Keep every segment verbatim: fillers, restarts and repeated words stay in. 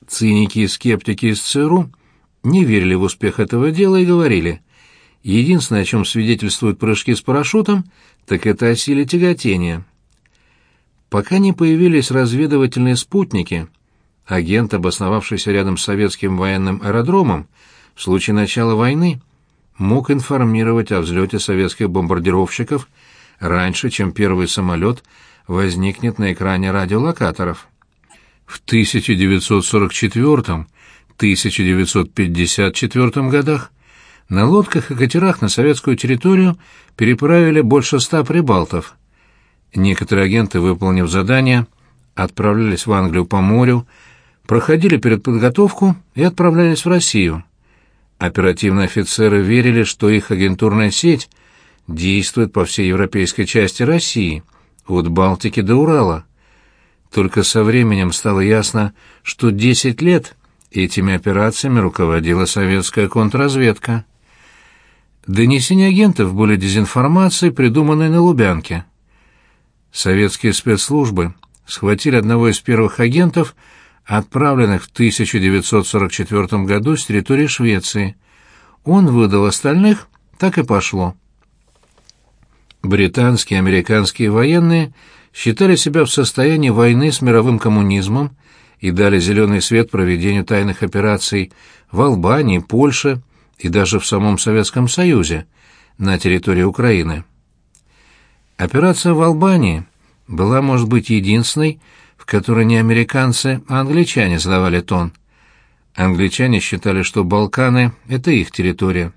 Циники и скептики из ЦРУ не верили в успех этого дела и говорили: единственное, о чем свидетельствуют прыжки с парашютом, так это о силе тяготения. Пока не появились разведывательные спутники, агент, обосновавшийся рядом с советским военным аэродромом, в случае начала войны мог информировать о взлете советских бомбардировщиков раньше, чем первый самолет возникнет на экране радиолокаторов. В тысяча девятьсот сорок четвёртом — тысяча девятьсот пятьдесят четвёртом годах на лодках и катерах на советскую территорию переправили больше ста прибалтов. Некоторые агенты, выполнив задание, отправлялись в Англию по морю, проходили переподготовку и отправлялись в Россию. Оперативные офицеры верили, что их агентурная сеть действует по всей европейской части России, от Балтики до Урала. Только со временем стало ясно, что десять лет этими операциями руководила советская контрразведка. Донесения агентов были дезинформацией, придуманной на Лубянке. Советские спецслужбы схватили одного из первых агентов, отправленных в тысяча девятьсот сорок четвёртом году с территории Швеции. Он выдал остальных, так и пошло. Британские и американские военные считали себя в состоянии войны с мировым коммунизмом и дали зеленый свет проведению тайных операций в Албании, Польше и даже в самом Советском Союзе, на территории Украины. Операция в Албании была, может быть, единственной, в которой не американцы, а англичане задавали тон. Англичане считали, что Балканы — это их территория.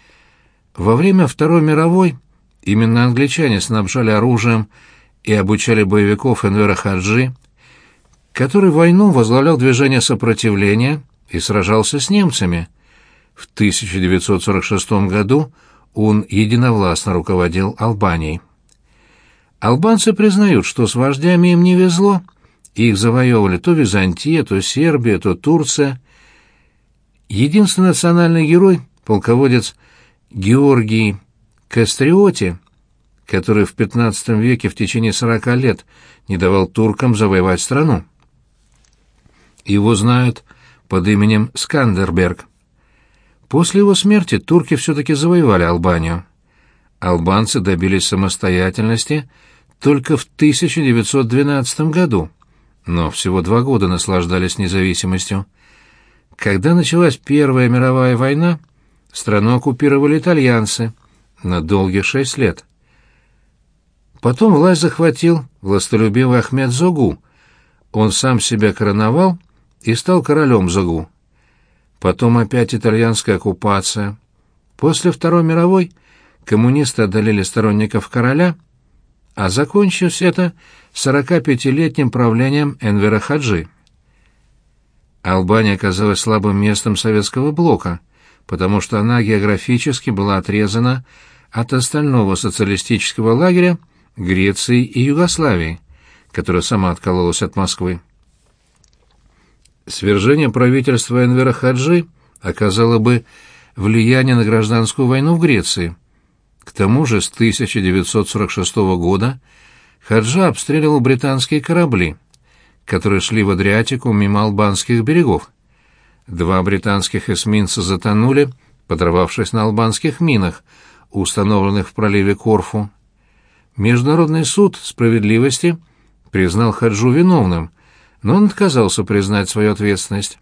Во время Второй мировой именно англичане снабжали оружием и обучали боевиков Энвера Хаджи, который войну возглавлял движение сопротивления и сражался с немцами. В тысяча девятьсот сорок шестом году он единовластно руководил Албанией. Албанцы признают, что с вождями им не везло, их завоевывали то Византия, то Сербия, то Турция. Единственный национальный герой, полководец Георгий Кастриоти, который в пятнадцатом веке в течение сорока лет не давал туркам завоевать страну. Его знают под именем Скандерберг. После его смерти турки все-таки завоевали Албанию. Албанцы добились самостоятельности только в тысяча девятьсот двенадцатом году, но всего два года наслаждались независимостью. Когда началась Первая мировая война, страну оккупировали итальянцы на долгих шесть лет. Потом власть захватил властолюбивый Ахмед Зогу. Он сам себя короновал и стал королем Зогу. Потом опять итальянская оккупация. После Второй мировой коммунисты одолели сторонников короля, а закончилось это сорокапятилетним правлением Энвера Хаджи. Албания оказалась слабым местом советского блока, потому что она географически была отрезана от остального социалистического лагеря Греции и Югославии, которая сама откололась от Москвы. Свержение правительства Энвера Хаджи оказало бы влияние на гражданскую войну в Греции. К тому же с тысяча девятьсот сорок шестого года Хаджа обстреливал британские корабли, которые шли в Адриатику мимо албанских берегов. Два британских эсминца затонули, подорвавшись на албанских минах, установленных в проливе Корфу. Международный суд справедливости признал Хаджу виновным, но он отказался признать свою ответственность.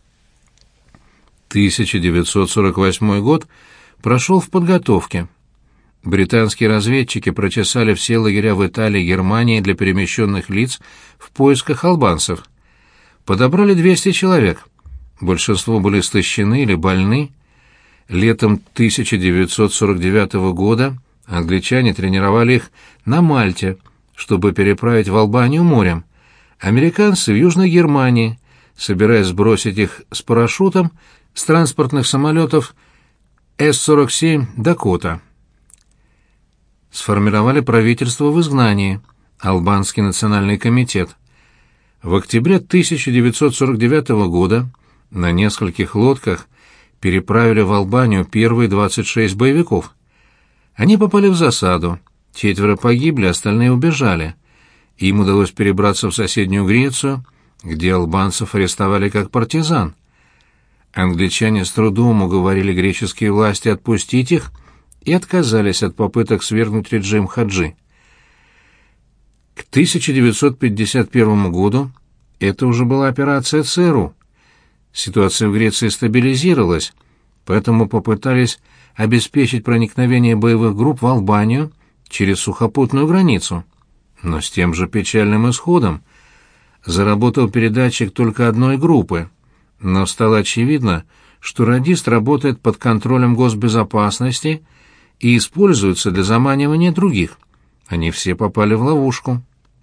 тысяча девятьсот сорок восьмой год прошел в подготовке. Британские разведчики прочесали все лагеря в Италии и Германии для перемещенных лиц в поисках албанцев. Подобрали двести человек. Большинство были истощены или больны. Летом тысяча девятьсот сорок девятого года англичане тренировали их на Мальте, чтобы переправить в Албанию морем. Американцы в Южной Германии, собираясь сбросить их с парашютом с транспортных самолетов Эс сорок семь «Дакота». Сформировали правительство в изгнании, Албанский национальный комитет. В октябре тысяча девятьсот сорок девятого года на нескольких лодках переправили в Албанию первые двадцать шесть боевиков. Они попали в засаду, четверо погибли, остальные убежали. Им удалось перебраться в соседнюю Грецию, где албанцев арестовали как партизан. Англичане с трудом уговорили греческие власти отпустить их и отказались от попыток свергнуть режим Хаджи. К тысяча девятьсот пятьдесят первому году это уже была операция ЦРУ. Ситуация в Греции стабилизировалась, поэтому попытались обеспечить проникновение боевых групп в Албанию через сухопутную границу. Но с тем же печальным исходом. Заработал передатчик только одной группы, но стало очевидно, что радист работает под контролем госбезопасности и используется для заманивания других. Они все попали в ловушку.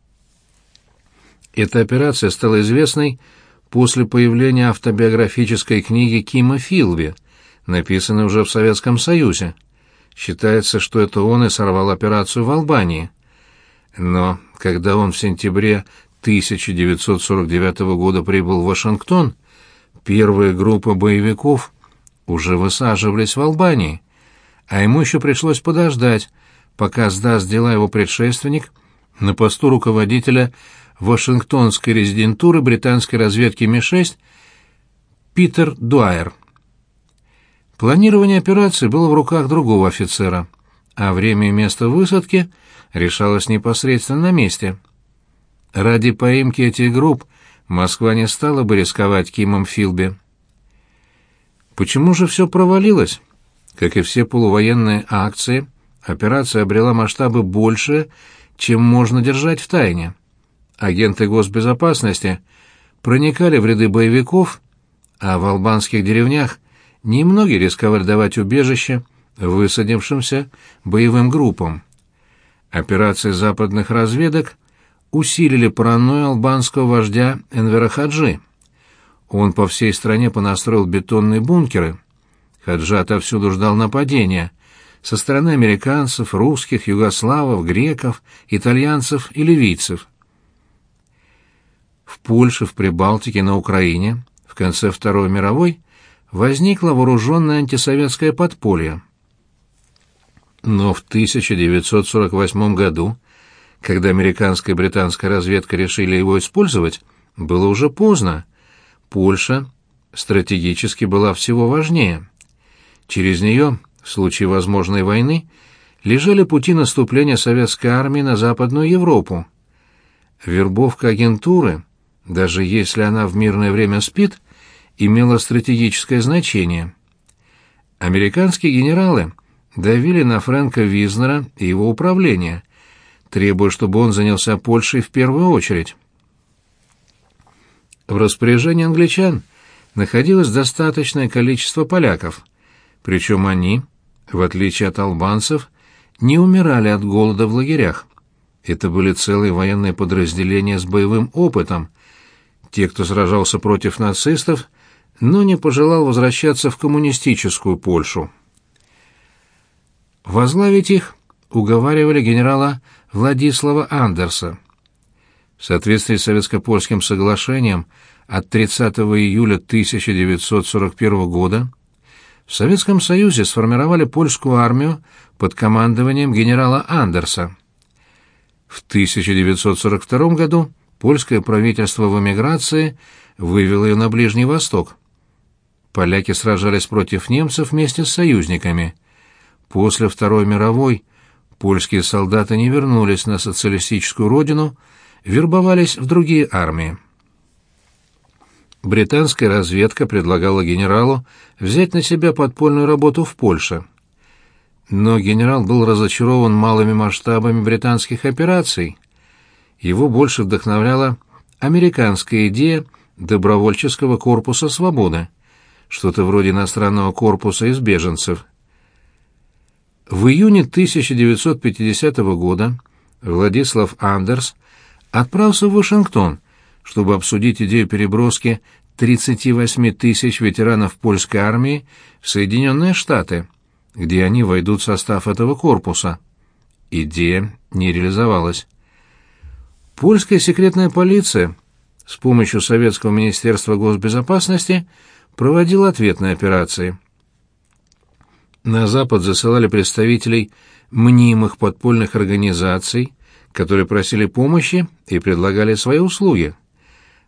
Эта операция стала известной после появления автобиографической книги Кима Филби, написанной уже в Советском Союзе. Считается, что это он и сорвал операцию в Албании. Но когда он в сентябре тысяча девятьсот сорок девятого года прибыл в Вашингтон, первые группы боевиков уже высаживались в Албании, а ему еще пришлось подождать, пока сдаст дела его предшественник на посту руководителя Вашингтонской резидентуры британской разведки Ми шесть Питер Дуайер. Планирование операции было в руках другого офицера, а время и место высадки решалось непосредственно на месте. Ради поимки этих групп Москва не стала бы рисковать Кимом Филби. Почему же все провалилось? Как и все полувоенные акции, операция обрела масштабы больше, чем можно держать в тайне. Агенты госбезопасности проникали в ряды боевиков, а в албанских деревнях немногие рисковали давать убежище высадившимся боевым группам. Операции западных разведок усилили паранойю албанского вождя Энвера Хаджи. Он по всей стране понастроил бетонные бункеры. Хаджи отовсюду ждал нападения со стороны американцев, русских, югославов, греков, итальянцев и ливийцев. В Польше, в Прибалтике, на Украине в конце Второй мировой возникло вооруженное антисоветское подполье. Но в тысяча девятьсот сорок восьмом году, когда американская и британская разведка решили его использовать, было уже поздно. Польша стратегически была всего важнее. Через нее, в случае возможной войны, лежали пути наступления советской армии на Западную Европу. Вербовка агентуры, даже если она в мирное время спит, имела стратегическое значение. Американские генералы давили на Фрэнка Визнера и его управление, требуя, чтобы он занялся Польшей в первую очередь. В распоряжении англичан находилось достаточное количество поляков, причем они, в отличие от албанцев, не умирали от голода в лагерях. Это были целые военные подразделения с боевым опытом, те, кто сражался против нацистов, но не пожелал возвращаться в коммунистическую Польшу. Возглавить их уговаривали генерала Владислава Андерса. В соответствии с советско-польским соглашением от тридцатого июля тысяча девятьсот сорок первого года в Советском Союзе сформировали польскую армию под командованием генерала Андерса. В тысяча девятьсот сорок втором году польское правительство в эмиграции вывело ее на Ближний Восток. Поляки сражались против немцев вместе с союзниками. После Второй мировой польские солдаты не вернулись на социалистическую родину, вербовались в другие армии. Британская разведка предлагала генералу взять на себя подпольную работу в Польше. Но генерал был разочарован малыми масштабами британских операций. Его больше вдохновляла американская идея добровольческого корпуса свободы, что-то вроде иностранного корпуса из беженцев. В июне тысяча девятьсот пятидесятого года Владислав Андерс отправился в Вашингтон, чтобы обсудить идею переброски тридцати восьми тысяч ветеранов польской армии в Соединенные Штаты, где они войдут в состав этого корпуса. Идея не реализовалась. Польская секретная полиция с помощью Советского министерства госбезопасности проводила ответные операции. На Запад засылали представителей мнимых подпольных организаций, которые просили помощи и предлагали свои услуги.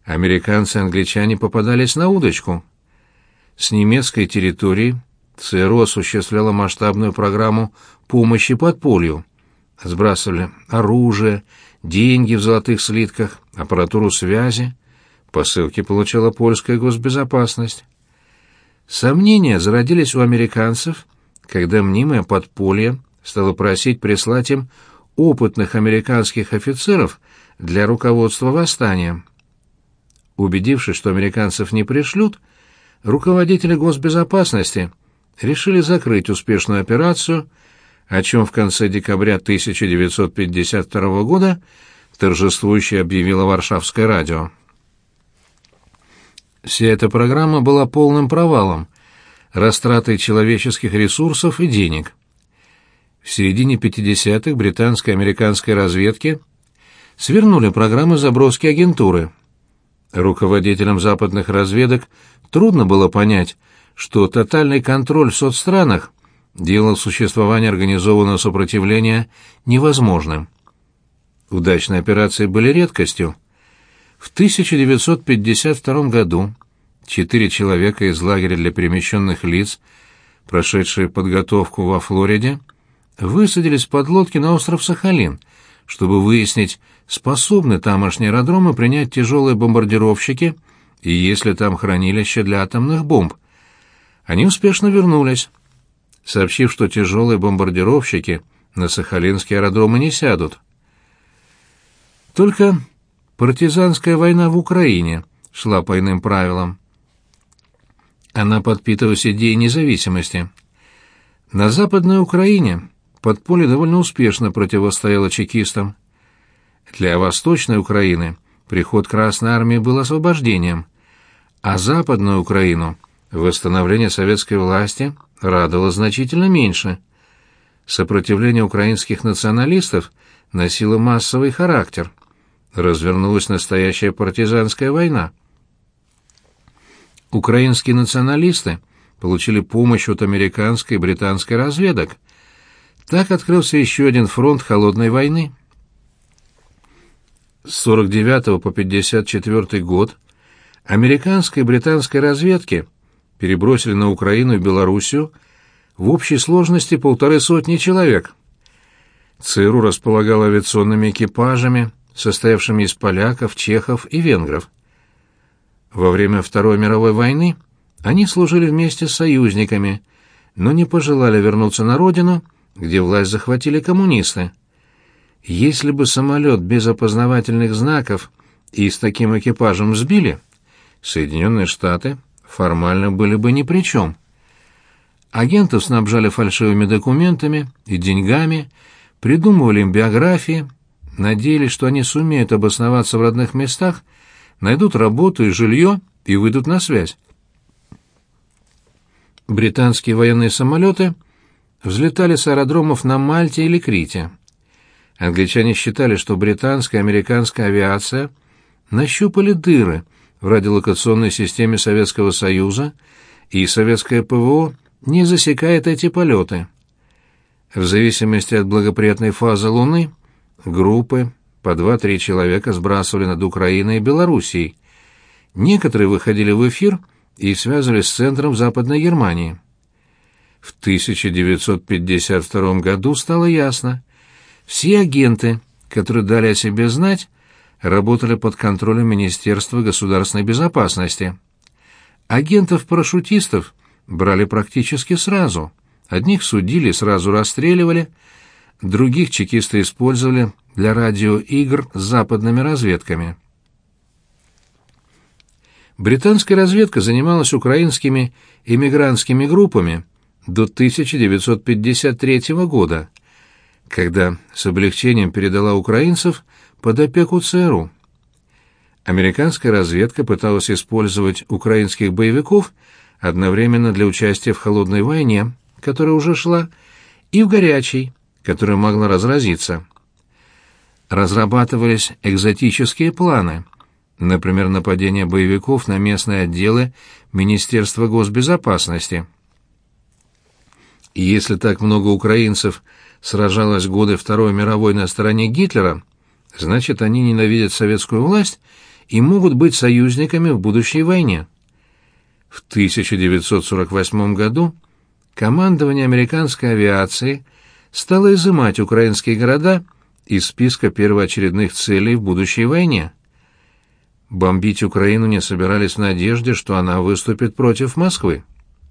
американцы и англичане попадались на удочку. С немецкой территории ЦРУ осуществляла масштабную программу помощи подполью. Сбрасывали оружие, деньги в золотых слитках, аппаратуру связи. Посылки получала польская госбезопасность. Сомнения зародились у американцев, когда мнимое подполье стало просить прислать им опытных американских офицеров для руководства восстанием. Убедившись, что американцев не пришлют, руководители госбезопасности решили закрыть успешную операцию, о чем в конце декабря тысяча девятьсот пятьдесят второго года торжествующе объявило Варшавское радио. Вся эта программа была полным провалом, растратой человеческих ресурсов и денег. В середине пятидесятых британской и американской разведки свернули программы заброски агентуры. Руководителям западных разведок трудно было понять, что тотальный контроль в соцстранах делал существование организованного сопротивления невозможным. Удачные операции были редкостью. В тысяча девятьсот пятьдесят втором году четыре человека из лагеря для перемещенных лиц, прошедшие подготовку во Флориде, высадились в подлодке на остров Сахалин, чтобы выяснить, способны тамошние аэродромы принять тяжелые бомбардировщики и есть ли там хранилище для атомных бомб. Они успешно вернулись, сообщив, что тяжелые бомбардировщики на сахалинские аэродромы не сядут. Только партизанская война в Украине шла по иным правилам. Она подпитывалась идеей независимости. На Западной Украине подполье довольно успешно противостояло чекистам. Для Восточной Украины приход Красной Армии был освобождением, а Западную Украину восстановление советской власти радовало значительно меньше. Сопротивление украинских националистов носило массовый характер. Развернулась настоящая партизанская война. Украинские националисты получили помощь от американской и британской разведок. Так открылся еще один фронт холодной войны. С сорок девятого по пятьдесят четвёртый год американской и британской разведки перебросили на Украину и Белоруссию в общей сложности полторы сотни человек. ЦРУ располагал авиационными экипажами, состоявшими из поляков, чехов и венгров. Во время Второй мировой войны они служили вместе с союзниками, но не пожелали вернуться на родину, где власть захватили коммунисты. Если бы самолет без опознавательных знаков и с таким экипажем сбили, Соединенные Штаты формально были бы ни при чем. Агентов снабжали фальшивыми документами и деньгами, придумывали им биографии, надеялись, что они сумеют обосноваться в родных местах, найдут работу и жилье и выйдут на связь. Британские военные самолеты взлетали с аэродромов на Мальте или Крите. Англичане считали, что британская и американская авиация нащупали дыры в радиолокационной системе Советского Союза, и советское ПВО не засекает эти полеты. В зависимости от благоприятной фазы Луны группы по два-три человека сбрасывали над Украиной и Белоруссией. Некоторые выходили в эфир и связывались с центром Западной Германии. В тысяча девятьсот пятьдесят втором году стало ясно: все агенты, которые дали о себе знать, работали под контролем Министерства государственной безопасности. Агентов-парашютистов брали практически сразу. Одних судили и сразу расстреливали, других чекисты использовали для радиоигр с западными разведками. Британская разведка занималась украинскими эмигрантскими группами до тысяча девятьсот пятьдесят третьего года, когда с облегчением передала украинцев под опеку ЦРУ. Американская разведка пыталась использовать украинских боевиков одновременно для участия в холодной войне, которая уже шла, и в горячей, которая могла разразиться. Разрабатывались экзотические планы, например, нападение боевиков на местные отделы Министерства госбезопасности. И если так много украинцев сражалось в годы Второй мировой на стороне Гитлера, значит, они ненавидят советскую власть и могут быть союзниками в будущей войне. В тысяча девятьсот сорок восьмом году командование американской авиации стало изымать украинские города из списка первоочередных целей в будущей войне. Бомбить Украину не собирались в надежде, что она выступит против Москвы.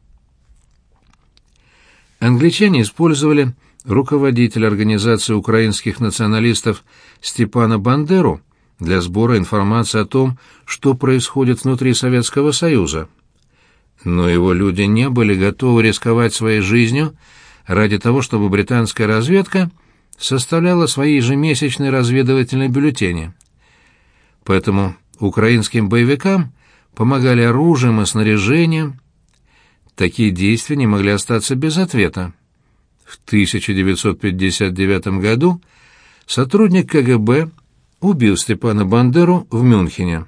Англичане использовали руководителя организации украинских националистов Степана Бандеру для сбора информации о том, что происходит внутри Советского Союза. Но его люди не были готовы рисковать своей жизнью ради того, чтобы британская разведка составляла свои ежемесячные разведывательные бюллетени. Поэтому украинским боевикам помогали оружием и снаряжением. Такие действия не могли остаться без ответа. В тысяча девятьсот пятьдесят девятом году сотрудник ка гэ бэ убил Степана Бандеру в Мюнхене.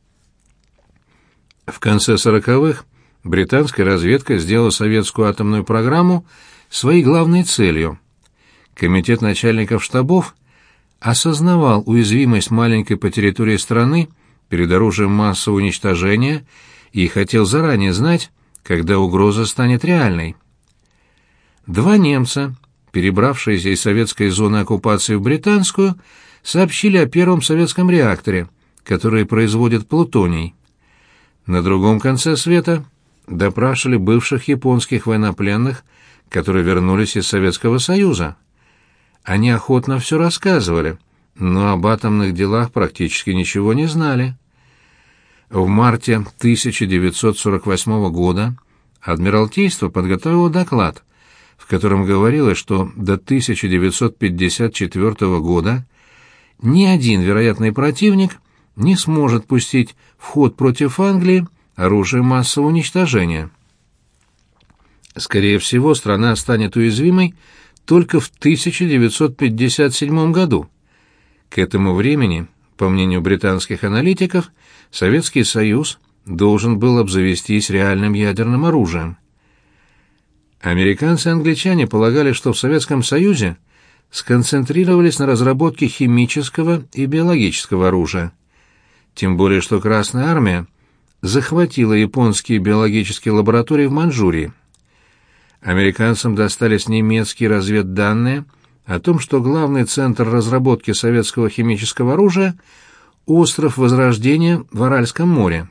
В конце сороковых британская разведка сделала советскую атомную программу своей главной целью. Комитет начальников штабов осознавал уязвимость маленькой по территории страны перед оружием массового уничтожения и хотел заранее знать, когда угроза станет реальной. Два немца, перебравшиеся из советской зоны оккупации в британскую, сообщили о первом советском реакторе, который производит плутоний. На другом конце света допрашивали бывших японских военнопленных, которые вернулись из Советского Союза. Они охотно все рассказывали, но об атомных делах практически ничего не знали. В марте тысяча девятьсот сорок восьмого года Адмиралтейство подготовило доклад, в котором говорилось, что до тысяча девятьсот пятьдесят четвёртого года ни один вероятный противник не сможет пустить в ход против Англии оружие массового уничтожения. Скорее всего, страна станет уязвимой только в тысяча девятьсот пятьдесят седьмом году. К этому времени, по мнению британских аналитиков, Советский Союз должен был обзавестись реальным ядерным оружием. Американцы и англичане полагали, что в Советском Союзе сконцентрировались на разработке химического и биологического оружия. Тем более, что Красная Армия захватила японские биологические лаборатории в Маньчжурии. Американцам достались немецкие разведданные о том, что главный центр разработки советского химического оружия — остров Возрождения в Аральском море.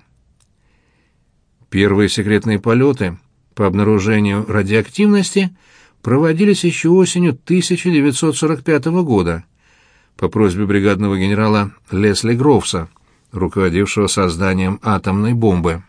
Первые секретные полеты по обнаружению радиоактивности проводились еще осенью тысяча девятьсот сорок пятого года по просьбе бригадного генерала Лесли Гроувса, руководившего созданием атомной бомбы.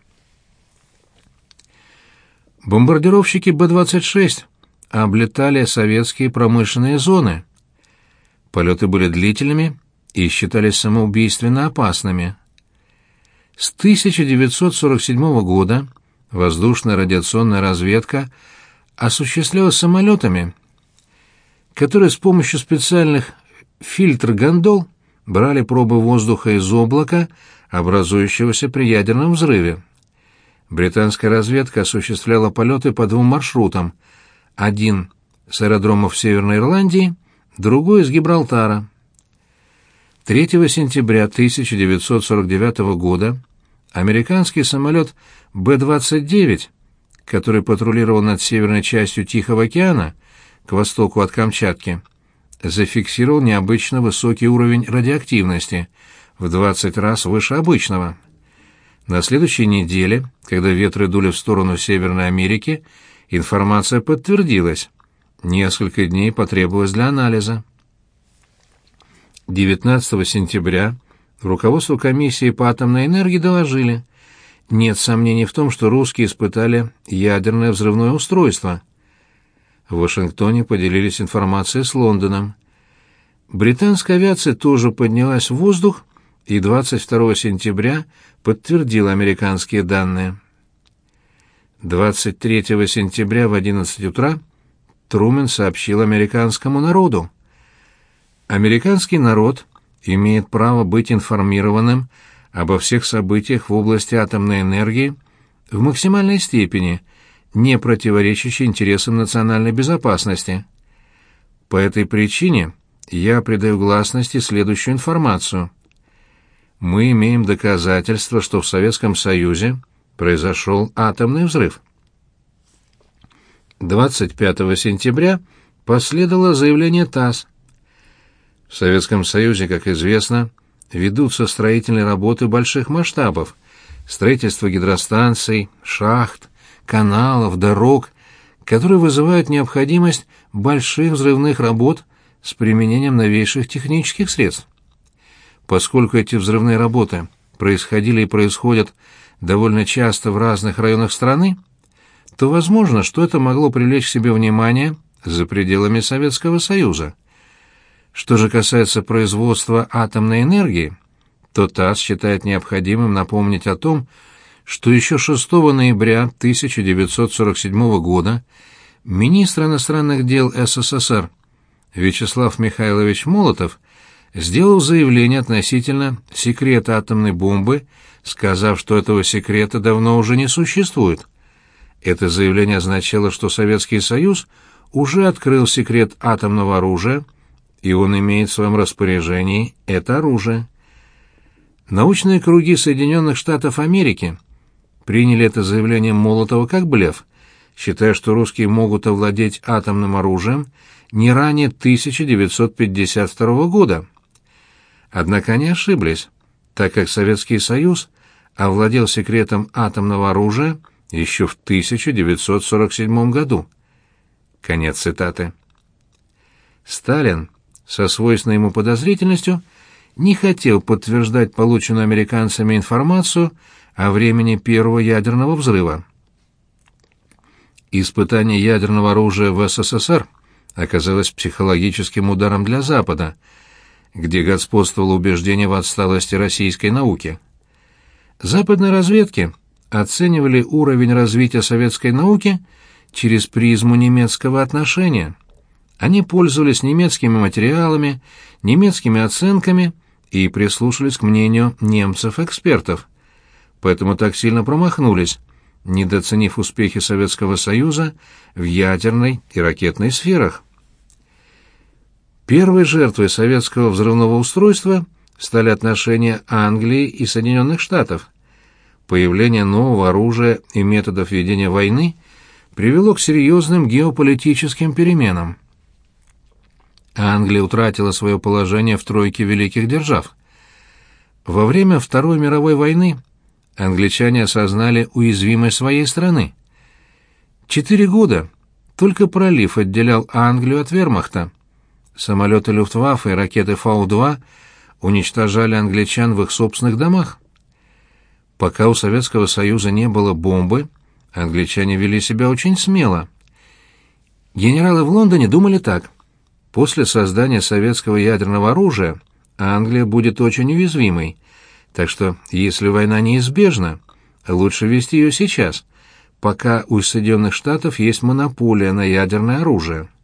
Бомбардировщики Бэ двадцать шесть облетали советские промышленные зоны. Полеты были длительными и считались самоубийственно опасными. С тысяча девятьсот сорок седьмого года воздушная радиационная разведка осуществлялась самолетами, которые с помощью специальных фильтр-гондол брали пробы воздуха из облака, образующегося при ядерном взрыве. Британская разведка осуществляла полеты по двум маршрутам: один с аэродромов Северной Ирландии, другой из Гибралтара. третьего сентября тысяча девятьсот сорок девятого года американский самолет Бэ двадцать девять, который патрулировал над северной частью Тихого океана, к востоку от Камчатки, зафиксировал необычно высокий уровень радиоактивности, в двадцать раз выше обычного. На следующей неделе, когда ветры дули в сторону Северной Америки, информация подтвердилась. Несколько дней потребовалось для анализа. девятнадцатого сентября руководству комиссии по атомной энергии доложили: нет сомнений в том, что русские испытали ядерное взрывное устройство. В Вашингтоне поделились информацией с Лондоном. Британская авиация тоже поднялась в воздух и двадцать второго сентября подтвердила американские данные. двадцать третьего сентября в одиннадцать утра Трумэн сообщил американскому народу: американский народ имеет право быть информированным обо всех событиях в области атомной энергии в максимальной степени, не противоречащей интересам национальной безопасности. По этой причине я придаю гласности следующую информацию. мы имеем доказательства, что в Советском Союзе произошел атомный взрыв. двадцать пятого сентября последовало заявление ТАСС. В Советском Союзе, как известно, ведутся строительные работы больших масштабов, строительство гидростанций, шахт, каналов, дорог, которые вызывают необходимость больших взрывных работ с применением новейших технических средств. Поскольку эти взрывные работы происходили и происходят довольно часто в разных районах страны, то возможно, что это могло привлечь к себе внимание за пределами Советского Союза. Что же касается производства атомной энергии, то ТАСС считает необходимым напомнить о том, что еще шестого ноября тысяча девятьсот сорок седьмого года министр иностранных дел СССР Вячеслав Михайлович Молотов сделал заявление относительно секрета атомной бомбы, сказав, что этого секрета давно уже не существует. Это заявление означало, что Советский Союз уже открыл секрет атомного оружия, и он имеет в своем распоряжении это оружие. Научные круги Соединенных Штатов Америки приняли это заявление Молотова как блеф, считая, что русские могут овладеть атомным оружием не ранее тысяча девятьсот пятьдесят второго года. Однако они ошиблись, так как Советский Союз овладел секретом атомного оружия еще в тысяча девятьсот сорок седьмом году. Конец цитаты. Сталин со свойственной ему подозрительностью не хотел подтверждать полученную американцами информацию о времени первого ядерного взрыва. Испытание ядерного оружия в СССР оказалось психологическим ударом для Запада, где господствовало убеждение в отсталости российской науки. Западные разведки оценивали уровень развития советской науки через призму немецкого отношения. Они пользовались немецкими материалами, немецкими оценками и прислушались к мнению немцев-экспертов. Поэтому так сильно промахнулись, недооценив успехи Советского Союза в ядерной и ракетной сферах. Первой жертвой советского взрывного устройства стали отношения Англии и Соединенных Штатов. Появление нового оружия и методов ведения войны привело к серьезным геополитическим переменам. Англия утратила свое положение в тройке великих держав. Во время Второй мировой войны англичане осознали уязвимость своей страны. Четыре года только пролив отделял Англию от вермахта. Самолеты Люфтваффе и ракеты Фау-два уничтожали англичан в их собственных домах. Пока у Советского Союза не было бомбы, англичане вели себя очень смело. Генералы в Лондоне думали так: после создания советского ядерного оружия Англия будет очень уязвимой, так что, если война неизбежна, лучше вести ее сейчас, пока у Соединенных Штатов есть монополия на ядерное оружие.